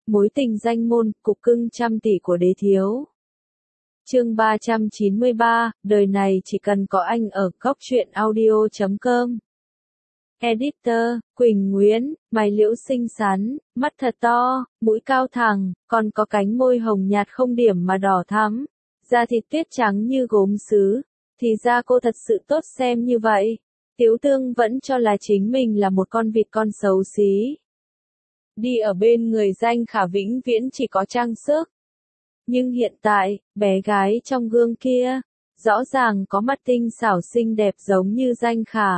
Mối tình danh môn, cục cưng trăm tỷ của đế thiếu. Chương 393, đời này chỉ cần có anh ở góc truyện audio.com. Editor, Quỳnh Nguyễn, mày liễu xinh xắn, mắt thật to, mũi cao thẳng, còn có cánh môi hồng nhạt không điểm mà đỏ thắm, da thịt tuyết trắng như gốm sứ, thì ra cô thật sự tốt xem như vậy. Tiếu Tương vẫn cho là chính mình là một con vịt con xấu xí. Đi ở bên người Danh Khả vĩnh viễn chỉ có trang sức. Nhưng hiện tại, bé gái trong gương kia, rõ ràng có mắt tinh xảo xinh đẹp giống như Danh Khả.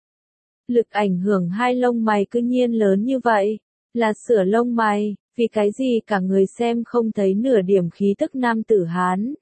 Lực ảnh hưởng hai lông mày cứ nhiên lớn như vậy, là sửa lông mày, vì cái gì cả người xem không thấy nửa điểm khí tức nam tử Hán.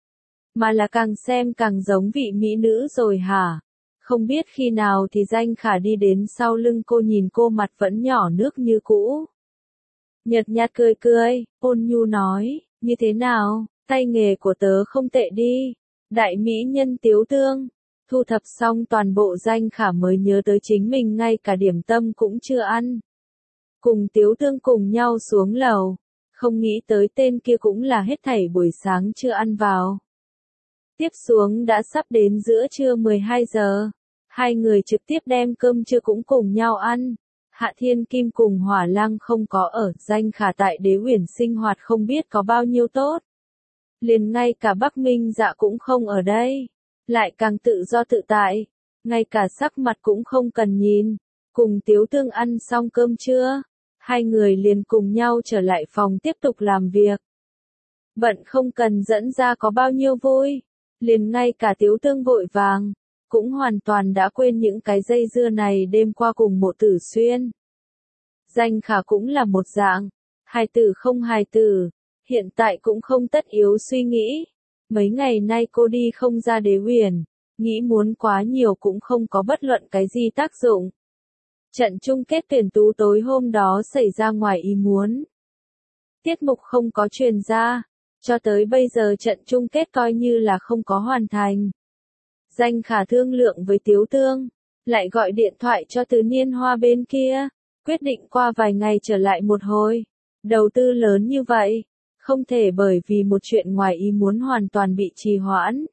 Mà là càng xem càng giống vị mỹ nữ rồi hả? Không biết khi nào thì Danh Khả đi đến sau lưng cô nhìn cô mặt vẫn nhỏ nước như cũ. Nhợt nhạt cười cười, ôn nhu nói, như thế nào, tay nghề của tớ không tệ đi. Đại mỹ nhân Tiếu Tương, thu thập xong toàn bộ Danh Khả mới nhớ tới chính mình ngay cả điểm tâm cũng chưa ăn. Cùng Tiếu Tương cùng nhau xuống lầu, không nghĩ tới tên kia cũng là hết thảy buổi sáng chưa ăn vào. Tiếp xuống đã sắp đến giữa trưa 12 giờ, hai người trực tiếp đem cơm trưa cũng cùng nhau ăn. Hạ Thiên Kim cùng Hỏa Lăng không có ở, Danh Khả tại Đế Uyển sinh hoạt không biết có bao nhiêu tốt. Liền ngay cả Bắc Minh Dạ cũng không ở đây, lại càng tự do tự tại, ngay cả sắc mặt cũng không cần nhìn. Cùng Tiếu Tương ăn xong cơm trưa, hai người liền cùng nhau trở lại phòng tiếp tục làm việc. Bận không cần dẫn ra có bao nhiêu vui, liền ngay cả Tiếu Tương vội vàng, cũng hoàn toàn đã quên những cái dây dưa này đêm qua cùng Mộ Tử Xuyên. Danh Khả cũng là một dạng, hài tử không hài tử, hiện tại cũng không tất yếu suy nghĩ. Mấy ngày nay cô đi không ra Đế Uyển, nghĩ muốn quá nhiều cũng không có bất luận cái gì tác dụng. Trận chung kết tuyển tú tối hôm đó xảy ra ngoài ý muốn. Tiết mục không có truyền ra, cho tới bây giờ trận chung kết coi như là không có hoàn thành. Danh Khả thương lượng với Tiếu Tương, lại gọi điện thoại cho Từ Niên Hoa bên kia, quyết định qua vài ngày trở lại một hồi. Đầu tư lớn như vậy, không thể bởi vì một chuyện ngoài ý muốn hoàn toàn bị trì hoãn.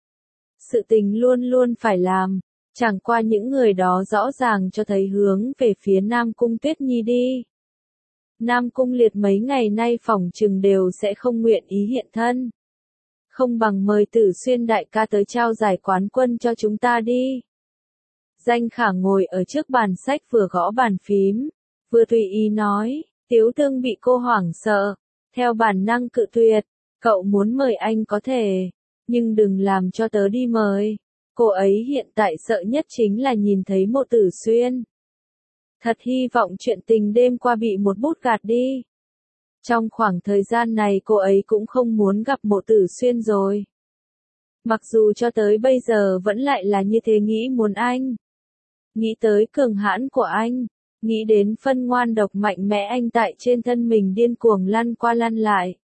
Sự tình luôn luôn phải làm, chẳng qua những người đó rõ ràng cho thấy hướng về phía Nam Cung Tuyết Nhi đi. Nam Cung Liệt mấy ngày nay phỏng chừng đều sẽ không nguyện ý hiện thân. Không bằng mời Tử Xuyên đại ca tới trao giải quán quân cho chúng ta đi. Danh Khả ngồi ở trước bàn sách vừa gõ bàn phím, vừa tùy ý nói. Tiếu Tương bị cô hoảng sợ, theo bản năng cự tuyệt. Cậu muốn mời anh có thể, nhưng đừng làm cho tớ đi mời. Cô ấy hiện tại sợ nhất chính là nhìn thấy Mộ Tử Xuyên. Thật hy vọng chuyện tình đêm qua bị một bút gạt đi. Trong khoảng thời gian này cô ấy cũng không muốn gặp Mộ Tử Xuyên rồi. Mặc dù cho tới bây giờ vẫn lại là như thế, nghĩ muốn anh. Nghĩ tới cường hãn của anh, nghĩ đến phân ngoan độc mạnh mẽ anh tại trên thân mình điên cuồng lăn qua lăn lại.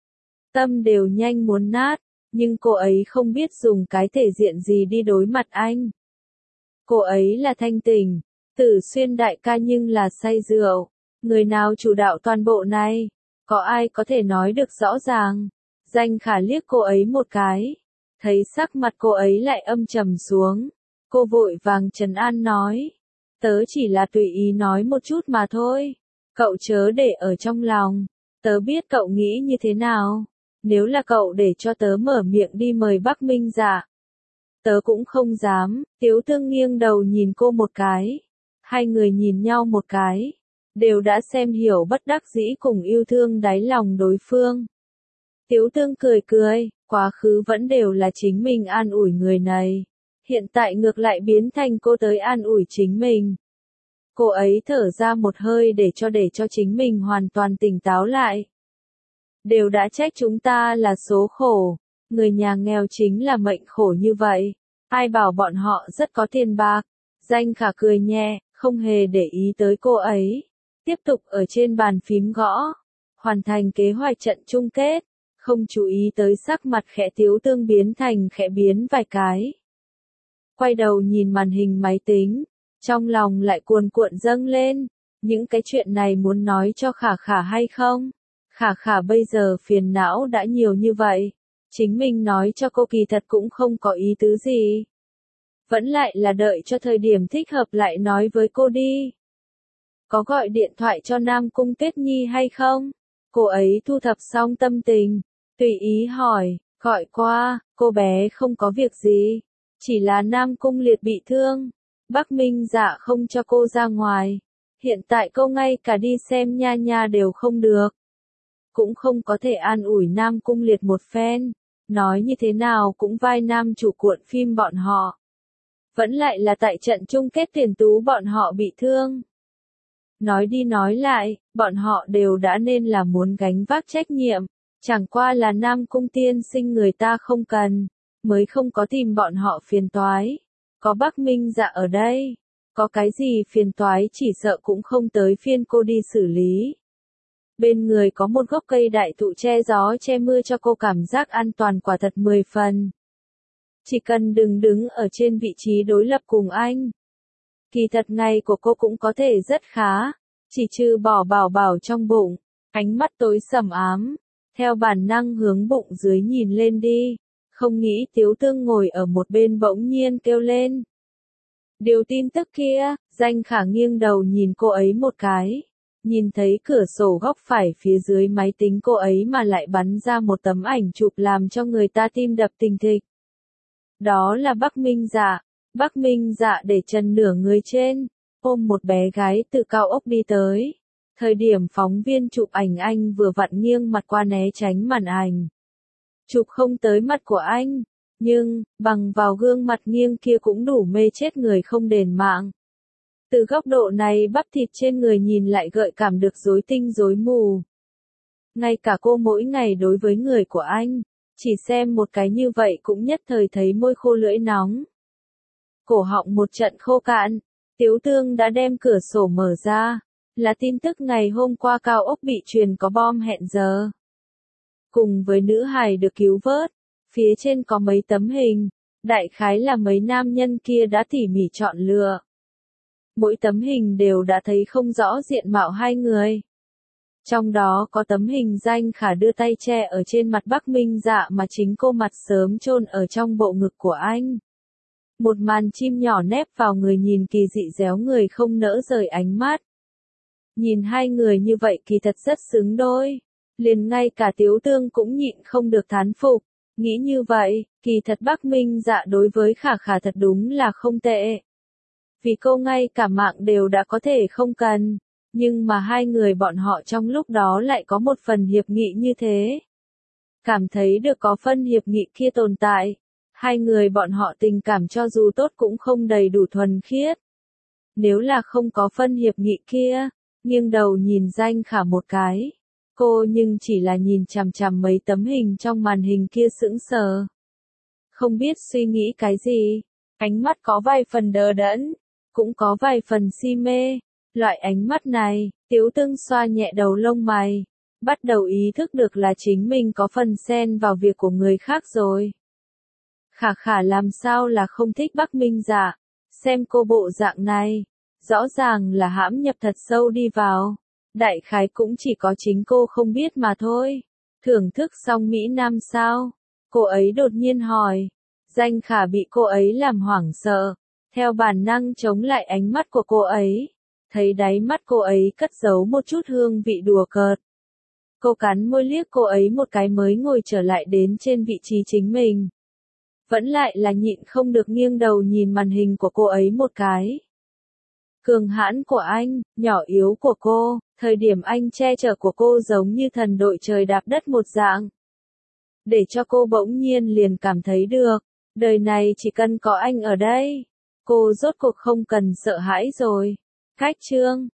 Tâm đều nhanh muốn nát, nhưng cô ấy không biết dùng cái thể diện gì đi đối mặt anh. Cô ấy là thanh tỉnh, Tử Xuyên đại ca nhưng là say rượu. Người nào chủ đạo toàn bộ này? Có ai có thể nói được rõ ràng? Danh Khả liếc cô ấy một cái, thấy sắc mặt cô ấy lại âm trầm xuống. Cô vội vàng trấn an nói, tớ chỉ là tùy ý nói một chút mà thôi. Cậu chớ để ở trong lòng, tớ biết cậu nghĩ như thế nào. Nếu là cậu để cho tớ mở miệng đi mời Bắc Minh Dạ, tớ cũng không dám. Tiếu Tương nghiêng đầu nhìn cô một cái. Hai người nhìn nhau một cái, đều đã xem hiểu bất đắc dĩ cùng yêu thương đáy lòng đối phương. Tiếu Tương cười cười, quá khứ vẫn đều là chính mình an ủi người này. Hiện tại ngược lại biến thành cô tới an ủi chính mình. Cô ấy thở ra một hơi để cho chính mình hoàn toàn tỉnh táo lại. Đều đã trách chúng ta là số khổ, người nhà nghèo chính là mệnh khổ như vậy. Ai bảo bọn họ rất có tiền bạc. Danh Khả cười nhẹ, không hề để ý tới cô ấy. Tiếp tục ở trên bàn phím gõ, hoàn thành kế hoạch trận chung kết, không chú ý tới sắc mặt khẽ Tiếu Tương biến thành khẽ biến vài cái. Quay đầu nhìn màn hình máy tính, trong lòng lại cuồn cuộn dâng lên, những cái chuyện này muốn nói cho Khả Khả hay không? Khả khả bây giờ phiền não đã nhiều như vậy. Chính mình nói cho cô kỳ thật cũng không có ý tứ gì. Vẫn lại là đợi cho thời điểm thích hợp lại nói với cô đi. Có gọi điện thoại cho Nam Cung Tuyết Nhi hay không? Cô ấy thu thập xong tâm tình, tùy ý hỏi, gọi qua, cô bé không có việc gì. Chỉ là Nam Cung Liệt bị thương. Bắc Minh Dạ không cho cô ra ngoài. Hiện tại cô ngay cả đi xem nha nha đều không được. Cũng không có thể an ủi Nam Cung Liệt một phen. Nói như thế nào cũng vai nam chủ cuộn phim bọn họ. Vẫn lại là tại trận chung kết tiền tú bọn họ bị thương. Nói đi nói lại, bọn họ đều đã nên là muốn gánh vác trách nhiệm. Chẳng qua là Nam Cung tiên sinh người ta không cần, mới không có tìm bọn họ phiền toái. Có Bắc Minh Dạ ở đây, có cái gì phiền toái chỉ sợ cũng không tới phiên cô đi xử lý. Bên người có một gốc cây đại thụ che gió che mưa cho cô cảm giác an toàn quả thật 10 phần. Chỉ cần đừng đứng ở trên vị trí đối lập cùng anh. Kỳ thật ngày của cô cũng có thể rất khá, chỉ trừ bỏ bảo bảo trong bụng, ánh mắt tối sầm ám, theo bản năng hướng bụng dưới nhìn lên đi, không nghĩ Tiếu Tương ngồi ở một bên bỗng nhiên kêu lên. Điều tin tức kia, Danh Khả nghiêng đầu nhìn cô ấy một cái, nhìn thấy cửa sổ góc phải phía dưới máy tính cô ấy mà lại bắn ra một tấm ảnh chụp làm cho người ta tim đập thình thịch. Đó là Bắc Minh Dạ. Bắc Minh Dạ để chân nửa người trên, ôm một bé gái từ cao ốc đi tới. Thời điểm phóng viên chụp ảnh anh vừa vặn nghiêng mặt qua né tránh màn ảnh. Chụp không tới mặt của anh, nhưng, bằng vào gương mặt nghiêng kia cũng đủ mê chết người không đền mạng. Từ góc độ này bắp thịt trên người nhìn lại gợi cảm được rối tinh rối mù. Ngay cả cô mỗi ngày đối với người của anh, chỉ xem một cái như vậy cũng nhất thời thấy môi khô lưỡi nóng. Cổ họng một trận khô cạn, Tiếu Tương đã đem cửa sổ mở ra, là tin tức ngày hôm qua cao ốc bị truyền có bom hẹn giờ. Cùng với nữ hài được cứu vớt, phía trên có mấy tấm hình, đại khái là mấy nam nhân kia đã tỉ mỉ chọn lựa. Mỗi tấm hình đều đã thấy không rõ diện mạo hai người. Trong đó có tấm hình Danh Khả đưa tay che ở trên mặt Bắc Minh Dạ mà chính cô mặt sớm chôn ở trong bộ ngực của anh. Một màn chim nhỏ nép vào người nhìn kỳ dị réo người không nỡ rời ánh mắt. Nhìn hai người như vậy kỳ thật rất xứng đôi. Liền ngay cả Tiếu Tương cũng nhịn không được thán phục. Nghĩ như vậy, kỳ thật Bắc Minh Dạ đối với Khả Khả thật đúng là không tệ. Vì cô ngay cả mạng đều đã có thể không cần. Nhưng mà hai người bọn họ trong lúc đó lại có một phần hiệp nghị như thế. Cảm thấy được có phân hiệp nghị kia tồn tại. Hai người bọn họ tình cảm cho dù tốt cũng không đầy đủ thuần khiết. Nếu là không có phân hiệp nghị kia, nghiêng đầu nhìn Danh Khả một cái. Cô nhưng chỉ là nhìn chằm chằm mấy tấm hình trong màn hình kia sững sờ. Không biết suy nghĩ cái gì, ánh mắt có vài phần đờ đẫn, cũng có vài phần si mê. Loại ánh mắt này, Tiếu Tương xoa nhẹ đầu lông mày, bắt đầu ý thức được là chính mình có phần xen vào việc của người khác rồi. Khả Khả làm sao là không thích Bắc Minh Dạ, xem cô bộ dạng này, rõ ràng là hãm nhập thật sâu đi vào. Đại khái cũng chỉ có chính cô không biết mà thôi. Thưởng thức xong Mỹ Nam sao? Cô ấy đột nhiên hỏi. Danh Khả bị cô ấy làm hoảng sợ, theo bản năng chống lại ánh mắt của cô ấy. Thấy đáy mắt cô ấy cất giấu một chút hương vị đùa cợt. Cô cắn môi liếc cô ấy một cái mới ngồi trở lại đến trên vị trí chính mình. Vẫn lại là nhịn không được nghiêng đầu nhìn màn hình của cô ấy một cái. Cường hãn của anh, nhỏ yếu của cô, thời điểm anh che chở của cô giống như thần đội trời đạp đất một dạng. Để cho cô bỗng nhiên liền cảm thấy được, đời này chỉ cần có anh ở đây, cô rốt cuộc không cần sợ hãi rồi. Cách chương